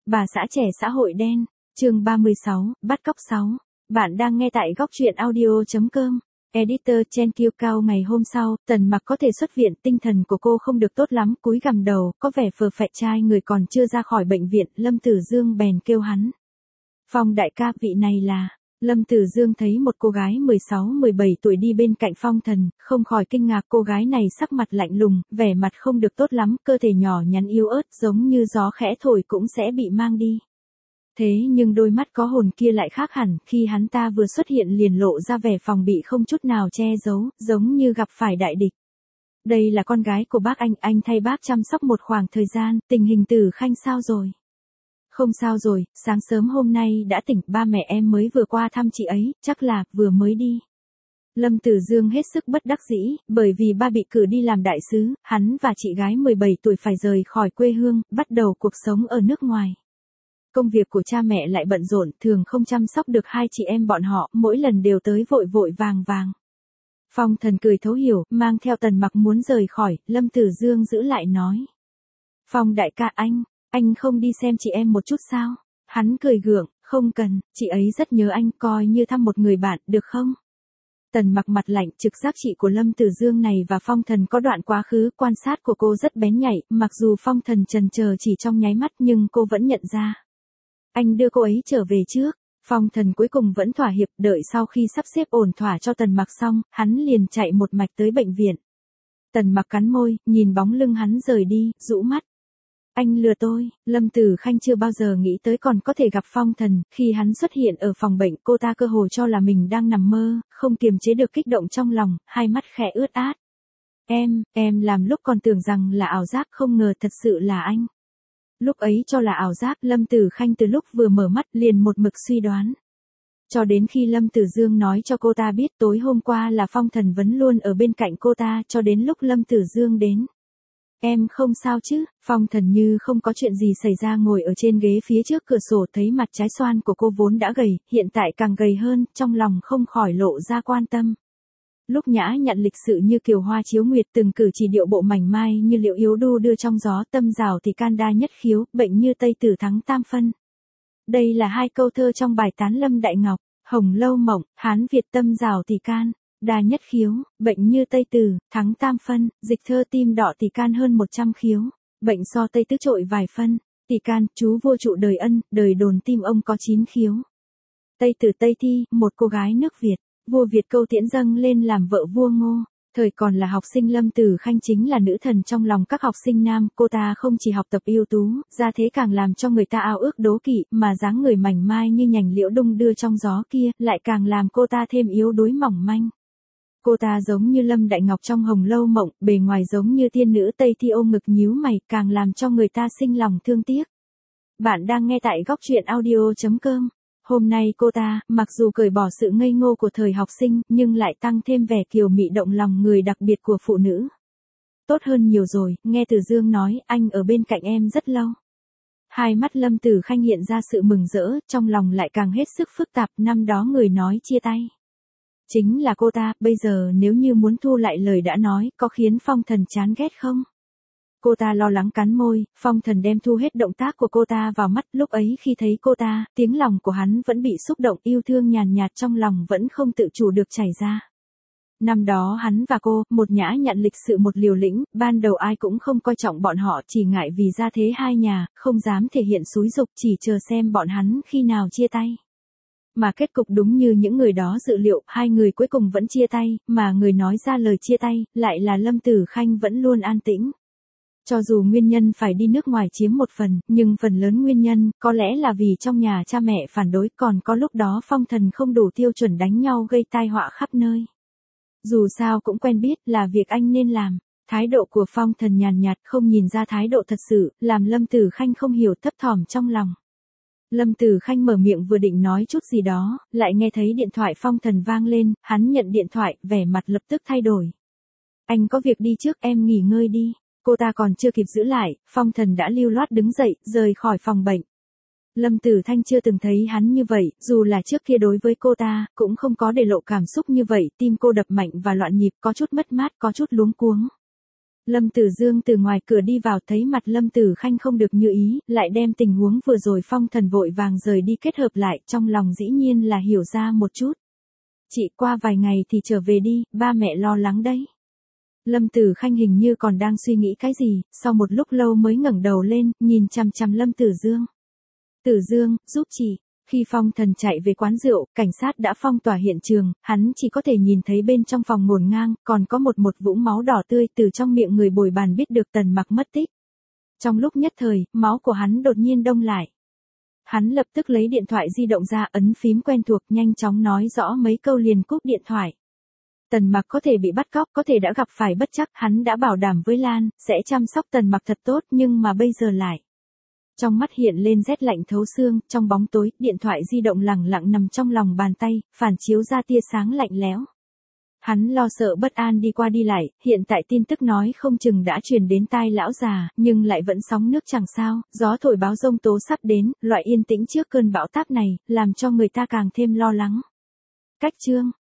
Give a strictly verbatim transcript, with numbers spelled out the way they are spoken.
Bà xã trẻ xã hội đen, chương ba mươi sáu, bắt cóc sáu. Bạn đang nghe tại góc truyện audio.com. Editor Chen Kiêu Cao. Ngày hôm sau, Tần Mặc có thể xuất viện, tinh thần của cô không được tốt lắm, cúi gằm đầu, có vẻ phờ phệ trai người còn chưa ra khỏi bệnh viện. Lâm Tử Dương bèn kêu hắn. Phong đại ca, vị này là... Lâm Tử Dương thấy một cô gái mười sáu mười bảy tuổi đi bên cạnh Phong Thần, không khỏi kinh ngạc. Cô gái này sắc mặt lạnh lùng, vẻ mặt không được tốt lắm, cơ thể nhỏ nhắn yếu ớt giống như gió khẽ thổi cũng sẽ bị mang đi. Thế nhưng đôi mắt có hồn kia lại khác hẳn, khi hắn ta vừa xuất hiện liền lộ ra vẻ phòng bị không chút nào che giấu, giống như gặp phải đại địch. Đây là con gái của bác anh, anh thay bác chăm sóc một khoảng thời gian, tình hình Tử Khanh sao rồi? Không sao rồi, sáng sớm hôm nay đã tỉnh, ba mẹ em mới vừa qua thăm chị ấy, chắc là vừa mới đi. Lâm Tử Dương hết sức bất đắc dĩ, bởi vì ba bị cử đi làm đại sứ, hắn và chị gái mười bảy tuổi phải rời khỏi quê hương, bắt đầu cuộc sống ở nước ngoài. Công việc của cha mẹ lại bận rộn, thường không chăm sóc được hai chị em bọn họ, mỗi lần đều tới vội vội vàng vàng. Phong Thần cười thấu hiểu, mang theo Tần Mặc muốn rời khỏi, Lâm Tử Dương giữ lại nói. Phong đại ca, anh, anh không đi xem chị em một chút sao? Hắn cười gượng, không cần, chị ấy rất nhớ anh, coi như thăm một người bạn, được không? Tần Mặc mặt lạnh, trực giác chị của Lâm Tử Dương này và Phong Thần có đoạn quá khứ, quan sát của cô rất bén nhạy, mặc dù Phong Thần chần chờ chỉ trong nháy mắt nhưng cô vẫn nhận ra. Anh đưa cô ấy trở về trước. Phong Thần cuối cùng vẫn thỏa hiệp, đợi sau khi sắp xếp ổn thỏa cho Tần Mặc xong, hắn liền chạy một mạch tới bệnh viện. Tần Mặc cắn môi, nhìn bóng lưng hắn rời đi, rũ mắt. Anh lừa tôi. Lâm Tử Khanh chưa bao giờ nghĩ tới còn có thể gặp Phong Thần, khi hắn xuất hiện ở phòng bệnh, cô ta cơ hồ cho là mình đang nằm mơ, không kiềm chế được kích động trong lòng, hai mắt khẽ ướt át. Em, em làm lúc còn tưởng rằng là ảo giác, không ngờ thật sự là anh. Lúc ấy cho là ảo giác, Lâm Tử Khanh từ lúc vừa mở mắt liền một mực suy đoán. Cho đến khi Lâm Tử Dương nói cho cô ta biết tối hôm qua là Phong Thần vẫn luôn ở bên cạnh cô ta, cho đến lúc Lâm Tử Dương đến. Em không sao chứ? Phong Thần như không có chuyện gì xảy ra ngồi ở trên ghế phía trước cửa sổ, thấy mặt trái xoan của cô vốn đã gầy, hiện tại càng gầy hơn, trong lòng không khỏi lộ ra quan tâm. Lúc nhã nhặn lịch sự như kiều hoa chiếu nguyệt, từng cử chỉ điệu bộ mảnh mai như liệu yếu đu đưa trong gió, tâm rào thì can đa nhất khiếu, bệnh như Tây Tử thắng tam phân. Đây là hai câu thơ trong bài tán Lâm Đại Ngọc. Hồng lâu mộng, Hán Việt tâm rào thì can, đa nhất khiếu, bệnh như Tây Tử, thắng tam phân, dịch thơ tim đỏ thì can hơn một trăm khiếu, bệnh so Tây Tứ trội vài phân, thì can, chú vua trụ đời ân, đời đồn tim ông có chín khiếu. Tây Tử Tây Thi, một cô gái nước Việt, vua Việt câu tiễn dâng lên làm vợ vua Ngô. Thời còn là học sinh, Lâm Tử Khanh chính là nữ thần trong lòng các học sinh nam, cô ta không chỉ học tập ưu tú, ra thế càng làm cho người ta ao ước đố kỵ, mà dáng người mảnh mai như nhành liễu đung đưa trong gió kia, lại càng làm cô ta thêm yếu đuối mỏng manh. Cô ta giống như Lâm Đại Ngọc trong Hồng Lâu Mộng, bề ngoài giống như thiên nữ Tây Thi ôm ngực nhíu mày, càng làm cho người ta sinh lòng thương tiếc. Bạn đang nghe tại góc truyện audio.com. Hôm nay cô ta, mặc dù cởi bỏ sự ngây ngô của thời học sinh, nhưng lại tăng thêm vẻ kiều mị động lòng người đặc biệt của phụ nữ. Tốt hơn nhiều rồi, nghe Tử Dương nói, anh ở bên cạnh em rất lâu. Hai mắt Lâm Tử Khanh hiện ra sự mừng rỡ, trong lòng lại càng hết sức phức tạp, năm đó người nói chia tay. Chính là cô ta, bây giờ nếu như muốn thu lại lời đã nói, có khiến Phong Thần chán ghét không? Cô ta lo lắng cắn môi, Phong Thần đem thu hết động tác của cô ta vào mắt, lúc ấy khi thấy cô ta, tiếng lòng của hắn vẫn bị xúc động, yêu thương nhàn nhạt trong lòng vẫn không tự chủ được chảy ra. Năm đó hắn và cô, một nhã nhặn lịch sự một liều lĩnh, ban đầu ai cũng không coi trọng bọn họ, chỉ ngại vì gia thế hai nhà, không dám thể hiện xúi dục, chỉ chờ xem bọn hắn khi nào chia tay. Mà kết cục đúng như những người đó dự liệu, hai người cuối cùng vẫn chia tay, mà người nói ra lời chia tay, lại là Lâm Tử Khanh vẫn luôn an tĩnh. Cho dù nguyên nhân phải đi nước ngoài chiếm một phần, nhưng phần lớn nguyên nhân, có lẽ là vì trong nhà cha mẹ phản đối, còn có lúc đó Phong Thần không đủ tiêu chuẩn đánh nhau gây tai họa khắp nơi. Dù sao cũng quen biết là việc anh nên làm. Thái độ của Phong Thần nhàn nhạt, không nhìn ra thái độ thật sự, làm Lâm Tử Khanh không hiểu, thấp thỏm trong lòng. Lâm Tử Khanh mở miệng vừa định nói chút gì đó, lại nghe thấy điện thoại Phong Thần vang lên, hắn nhận điện thoại, vẻ mặt lập tức thay đổi. Anh có việc đi trước, em nghỉ ngơi đi. Cô ta còn chưa kịp giữ lại, Phong Thần đã lưu loát đứng dậy, rời khỏi phòng bệnh. Lâm Tử Thanh chưa từng thấy hắn như vậy, dù là trước kia đối với cô ta, cũng không có để lộ cảm xúc như vậy, tim cô đập mạnh và loạn nhịp, có chút mất mát, có chút luống cuống. Lâm Tử Dương từ ngoài cửa đi vào thấy mặt Lâm Tử Khanh không được như ý, lại đem tình huống vừa rồi Phong Thần vội vàng rời đi kết hợp lại, trong lòng dĩ nhiên là hiểu ra một chút. Chị qua vài ngày thì trở về đi, ba mẹ lo lắng đấy. Lâm Tử Khanh hình như còn đang suy nghĩ cái gì, sau một lúc lâu mới ngẩng đầu lên, nhìn chằm chằm Lâm Tử Dương. Tử Dương, giúp chị. Khi Phong Thần chạy về quán rượu, cảnh sát đã phong tỏa hiện trường, hắn chỉ có thể nhìn thấy bên trong phòng ngổn ngang, còn có một một vũng máu đỏ tươi từ trong miệng người bồi bàn biết được Tần Mặc mất tích. Trong lúc nhất thời, máu của hắn đột nhiên đông lại. Hắn lập tức lấy điện thoại di động ra ấn phím quen thuộc nhanh chóng nói rõ mấy câu liền cúp điện thoại. Tần Mặc có thể bị bắt cóc, có thể đã gặp phải bất trắc, hắn đã bảo đảm với Lan, sẽ chăm sóc Tần Mặc thật tốt nhưng mà bây giờ lại. Trong mắt hiện lên rét lạnh thấu xương, trong bóng tối, điện thoại di động lẳng lặng nằm trong lòng bàn tay, phản chiếu ra tia sáng lạnh lẽo. Hắn lo sợ bất an đi qua đi lại, hiện tại tin tức nói không chừng đã truyền đến tai lão già, nhưng lại vẫn sóng nước chẳng sao, gió thổi báo giông tố sắp đến, loại yên tĩnh trước cơn bão táp này, làm cho người ta càng thêm lo lắng. Cách chương